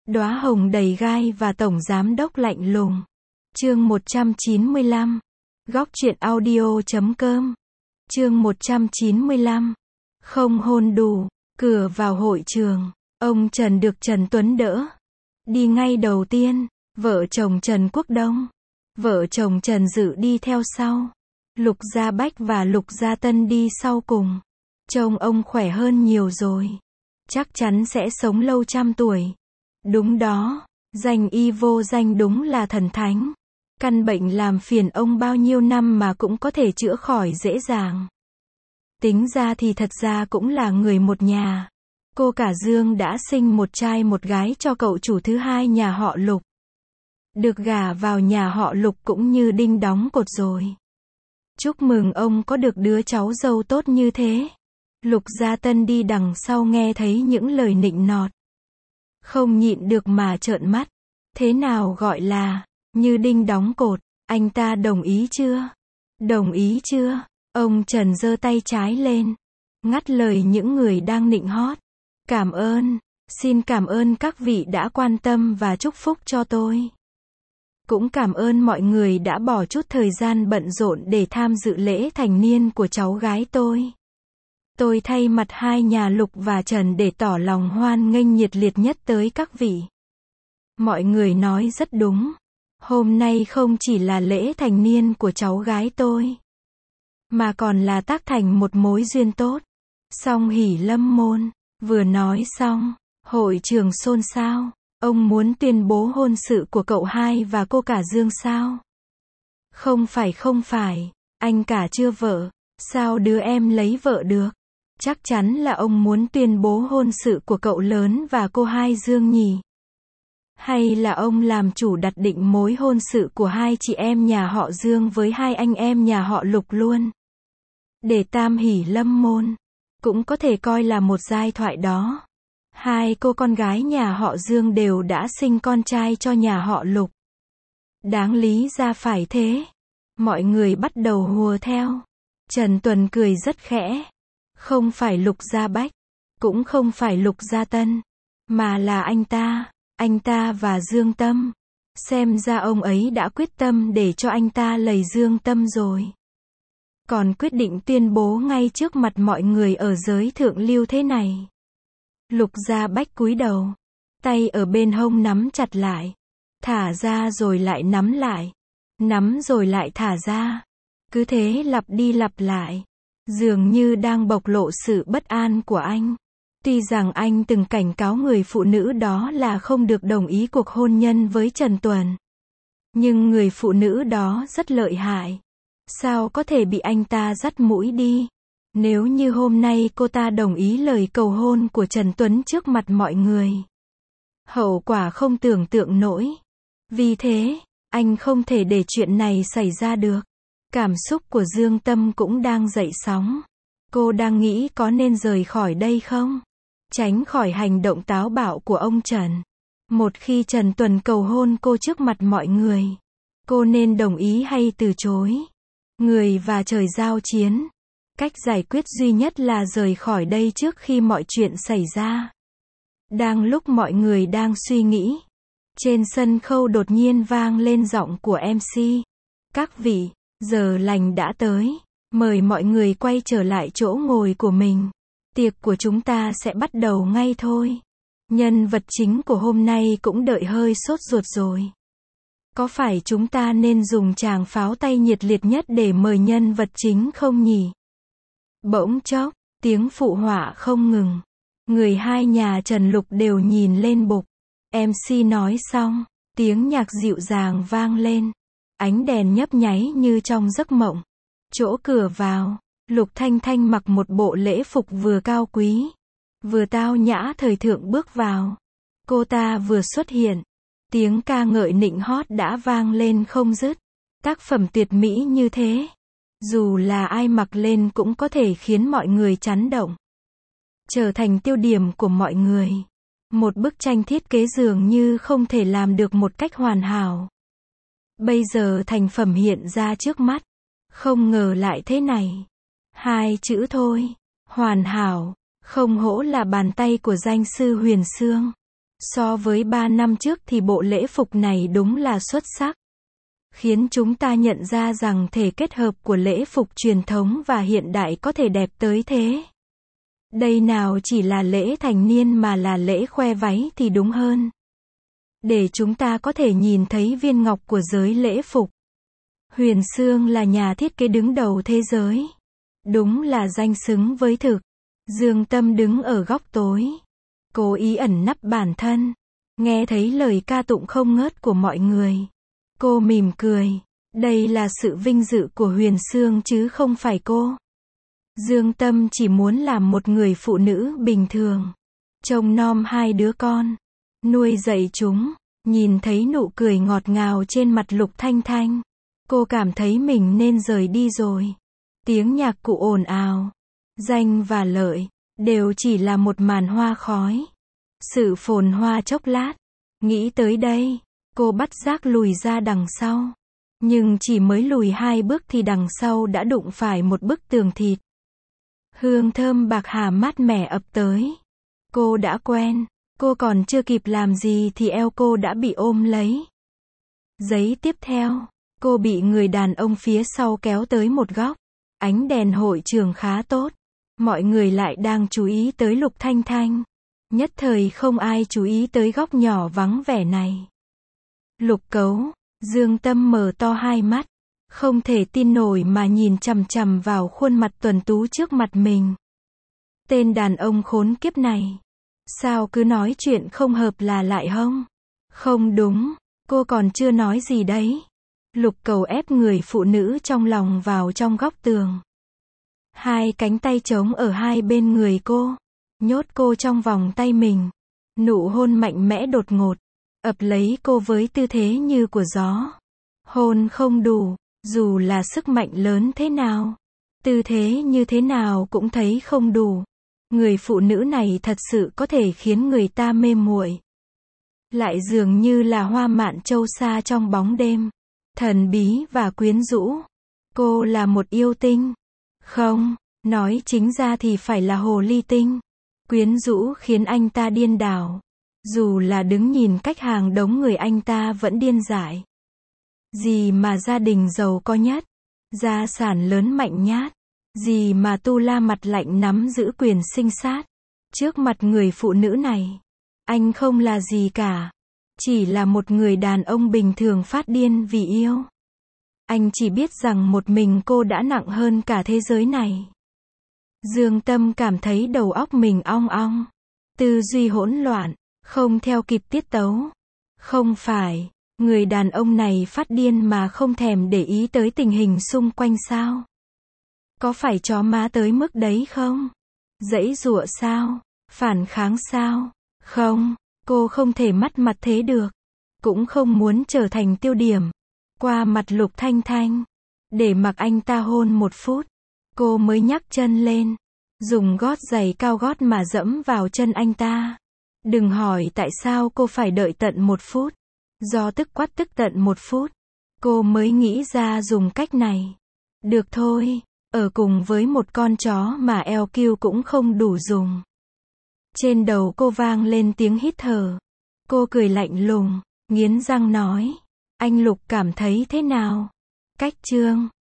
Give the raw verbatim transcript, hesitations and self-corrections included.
Đóa hồng đầy gai và tổng giám đốc lạnh lùng. Chương một trăm chín mươi lăm. Góc truyện audio chấm com. Chương một trăm chín mươi lăm. Không hôn đủ. Cửa vào hội trường, ông Trần được Trần Tuấn đỡ. Đi ngay đầu tiên, vợ chồng Trần Quốc Đông. Vợ chồng Trần Dự đi theo sau. Lục Gia Bách và Lục Gia Tân đi sau cùng. Trông ông khỏe hơn nhiều rồi. Chắc chắn sẽ sống lâu trăm tuổi. Đúng đó, danh y vô danh đúng là thần thánh. Căn bệnh làm phiền ông bao nhiêu năm mà cũng có thể chữa khỏi dễ dàng. Tính ra thì thật ra cũng là người một nhà. Cô cả Dương đã sinh một trai một gái cho cậu chủ thứ hai nhà họ Lục. Được gả vào nhà họ Lục cũng như đinh đóng cột rồi. Chúc mừng ông có được đứa cháu dâu tốt như thế. Lục Gia Tân đi đằng sau nghe thấy những lời nịnh nọt. Không nhịn được mà trợn mắt. Thế nào gọi là như đinh đóng cột, anh ta đồng ý chưa? Đồng ý chưa? Ông Trần giơ tay trái lên, ngắt lời những người đang nịnh hót. Cảm ơn, xin cảm ơn các vị đã quan tâm và chúc phúc cho tôi. Cũng cảm ơn mọi người đã bỏ chút thời gian bận rộn để tham dự lễ thành niên của cháu gái tôi. Tôi thay mặt hai nhà Lục và Trần để tỏ lòng hoan nghênh nhiệt liệt nhất tới các vị. Mọi người nói rất đúng. Hôm nay không chỉ là lễ thành niên của cháu gái tôi, mà còn là tác thành một mối duyên tốt. Song hỷ lâm môn. Vừa nói xong, hội trường xôn xao. Ông muốn tuyên bố hôn sự của cậu hai và cô cả Dương sao? Không phải không phải, anh cả chưa vợ, sao đứa em lấy vợ được? Chắc chắn là ông muốn tuyên bố hôn sự của cậu lớn và cô hai Dương nhỉ? Hay là ông làm chủ đặt định mối hôn sự của hai chị em nhà họ Dương với hai anh em nhà họ Lục luôn? Để tam hỷ lâm môn, cũng có thể coi là một giai thoại đó. Hai cô con gái nhà họ Dương đều đã sinh con trai cho nhà họ Lục. Đáng lý ra phải thế. Mọi người bắt đầu hùa theo. Trần Tuấn cười rất khẽ. Không phải Lục Gia Bách, cũng không phải Lục Gia Tân, mà là anh ta, anh ta và Dương Tâm. Xem ra ông ấy đã quyết tâm để cho anh ta lầy Dương Tâm rồi. Còn quyết định tuyên bố ngay trước mặt mọi người ở giới thượng lưu thế này. Lục Gia Bách cúi đầu, tay ở bên hông nắm chặt lại, thả ra rồi lại nắm lại, nắm rồi lại thả ra. Cứ thế lặp đi lặp lại, dường như đang bộc lộ sự bất an của anh. Tuy rằng anh từng cảnh cáo người phụ nữ đó là không được đồng ý cuộc hôn nhân với Trần Tuấn, nhưng người phụ nữ đó rất lợi hại. Sao có thể bị anh ta dắt mũi đi? Nếu như hôm nay cô ta đồng ý lời cầu hôn của Trần Tuấn trước mặt mọi người, hậu quả không tưởng tượng nổi. Vì thế, anh không thể để chuyện này xảy ra được. Cảm xúc của Dương Tâm cũng đang dậy sóng. Cô đang nghĩ có nên rời khỏi đây không? Tránh khỏi hành động táo bạo của ông Trần. Một khi Trần Tuấn cầu hôn cô trước mặt mọi người, cô nên đồng ý hay từ chối? Người và trời giao chiến. Cách giải quyết duy nhất là rời khỏi đây trước khi mọi chuyện xảy ra. Đang lúc mọi người đang suy nghĩ, trên sân khấu đột nhiên vang lên giọng của em xê. Các vị, giờ lành đã tới. Mời mọi người quay trở lại chỗ ngồi của mình. Tiệc của chúng ta sẽ bắt đầu ngay thôi. Nhân vật chính của hôm nay cũng đợi hơi sốt ruột rồi. Có phải chúng ta nên dùng tràng pháo tay nhiệt liệt nhất để mời nhân vật chính không nhỉ? Bỗng chốc, tiếng phụ họa không ngừng. Người hai nhà Trần Lục đều nhìn lên bục. em xê nói xong, tiếng nhạc dịu dàng vang lên. Ánh đèn nhấp nháy như trong giấc mộng. Chỗ cửa vào, Lục Thanh Thanh mặc một bộ lễ phục vừa cao quý, vừa tao nhã thời thượng bước vào. Cô ta vừa xuất hiện, tiếng ca ngợi nịnh hót đã vang lên không dứt. Tác phẩm tuyệt mỹ như thế, dù là ai mặc lên cũng có thể khiến mọi người chấn động, trở thành tiêu điểm của mọi người. Một bức tranh thiết kế dường như không thể làm được một cách hoàn hảo. Bây giờ thành phẩm hiện ra trước mắt. Không ngờ lại thế này. Hai chữ thôi. Hoàn hảo. Không hổ là bàn tay của danh sư Huyền Xương. So với ba năm trước thì bộ lễ phục này đúng là xuất sắc. Khiến chúng ta nhận ra rằng thể kết hợp của lễ phục truyền thống và hiện đại có thể đẹp tới thế. Đây nào chỉ là lễ thành niên mà là lễ khoe váy thì đúng hơn. Để chúng ta có thể nhìn thấy viên ngọc của giới lễ phục. Huyền Sương là nhà thiết kế đứng đầu thế giới. Đúng là danh xứng với thực. Dương Tâm đứng ở góc tối. Cố ý ẩn nấp bản thân. Nghe thấy lời ca tụng không ngớt của mọi người. Cô mỉm cười. Đây là sự vinh dự của Huyền Sương chứ không phải cô. Dương Tâm chỉ muốn làm một người phụ nữ bình thường. Trông nom hai đứa con. Nuôi dạy chúng. Nhìn thấy nụ cười ngọt ngào trên mặt Lục Thanh Thanh. Cô cảm thấy mình nên rời đi rồi. Tiếng nhạc cụ ồn ào. Danh và lợi. Đều chỉ là một màn hoa khói. Sự phồn hoa chốc lát. Nghĩ tới đây. Cô bắt giác lùi ra đằng sau. Nhưng chỉ mới lùi hai bước thì đằng sau đã đụng phải một bức tường thịt. Hương thơm bạc hà mát mẻ ập tới. Cô đã quen. Cô còn chưa kịp làm gì thì eo cô đã bị ôm lấy. Giây tiếp theo. Cô bị người đàn ông phía sau kéo tới một góc. Ánh đèn hội trường khá tốt. Mọi người lại đang chú ý tới Lục Thanh Thanh. Nhất thời không ai chú ý tới góc nhỏ vắng vẻ này. Lục Cấu. Dương Tâm mở to hai mắt. Không thể tin nổi mà nhìn chằm chằm vào khuôn mặt tuấn tú trước mặt mình. Tên đàn ông khốn kiếp này. Sao cứ nói chuyện không hợp là lại hông? Không đúng. Cô còn chưa nói gì đấy. Lục Cầu ép người phụ nữ trong lòng vào trong góc tường. Hai cánh tay trống ở hai bên người cô. Nhốt cô trong vòng tay mình. Nụ hôn mạnh mẽ đột ngột. Ập lấy cô với tư thế như của gió. Hôn không đủ. Dù là sức mạnh lớn thế nào. Tư thế như thế nào cũng thấy không đủ. Người phụ nữ này thật sự có thể khiến người ta mê muội. Lại dường như là hoa mạn châu sa trong bóng đêm. Thần bí và quyến rũ. Cô là một yêu tinh. Không, nói chính ra thì phải là hồ ly tinh. Quyến rũ khiến anh ta điên đảo. Dù là đứng nhìn cách hàng đống người anh ta vẫn điên dại. Gì mà gia đình giàu có nhất. Gia sản lớn mạnh nhát. Gì mà Tu La mặt lạnh nắm giữ quyền sinh sát. Trước mặt người phụ nữ này. Anh không là gì cả. Chỉ là một người đàn ông bình thường phát điên vì yêu. Anh chỉ biết rằng một mình cô đã nặng hơn cả thế giới này. Dương Tâm cảm thấy đầu óc mình ong ong. Tư duy hỗn loạn. Không theo kịp tiết tấu. Không phải. Người đàn ông này phát điên mà không thèm để ý tới tình hình xung quanh sao? Có phải chó má tới mức đấy không? Giãy giụa sao? Phản kháng sao? Không, cô không thể mất mặt thế được. Cũng không muốn trở thành tiêu điểm. Qua mặt Lục Thanh Thanh. Để mặc anh ta hôn một phút. Cô mới nhắc chân lên. Dùng gót giày cao gót mà dẫm vào chân anh ta. Đừng hỏi tại sao cô phải đợi tận một phút. Do tức quát tức tận một phút. Cô mới nghĩ ra dùng cách này. Được thôi. Ở cùng với một con chó mà eo kiêu cũng không đủ dùng. Trên đầu cô vang lên tiếng hít thở. Cô cười lạnh lùng, nghiến răng nói. Anh Lục cảm thấy thế nào? Cách chương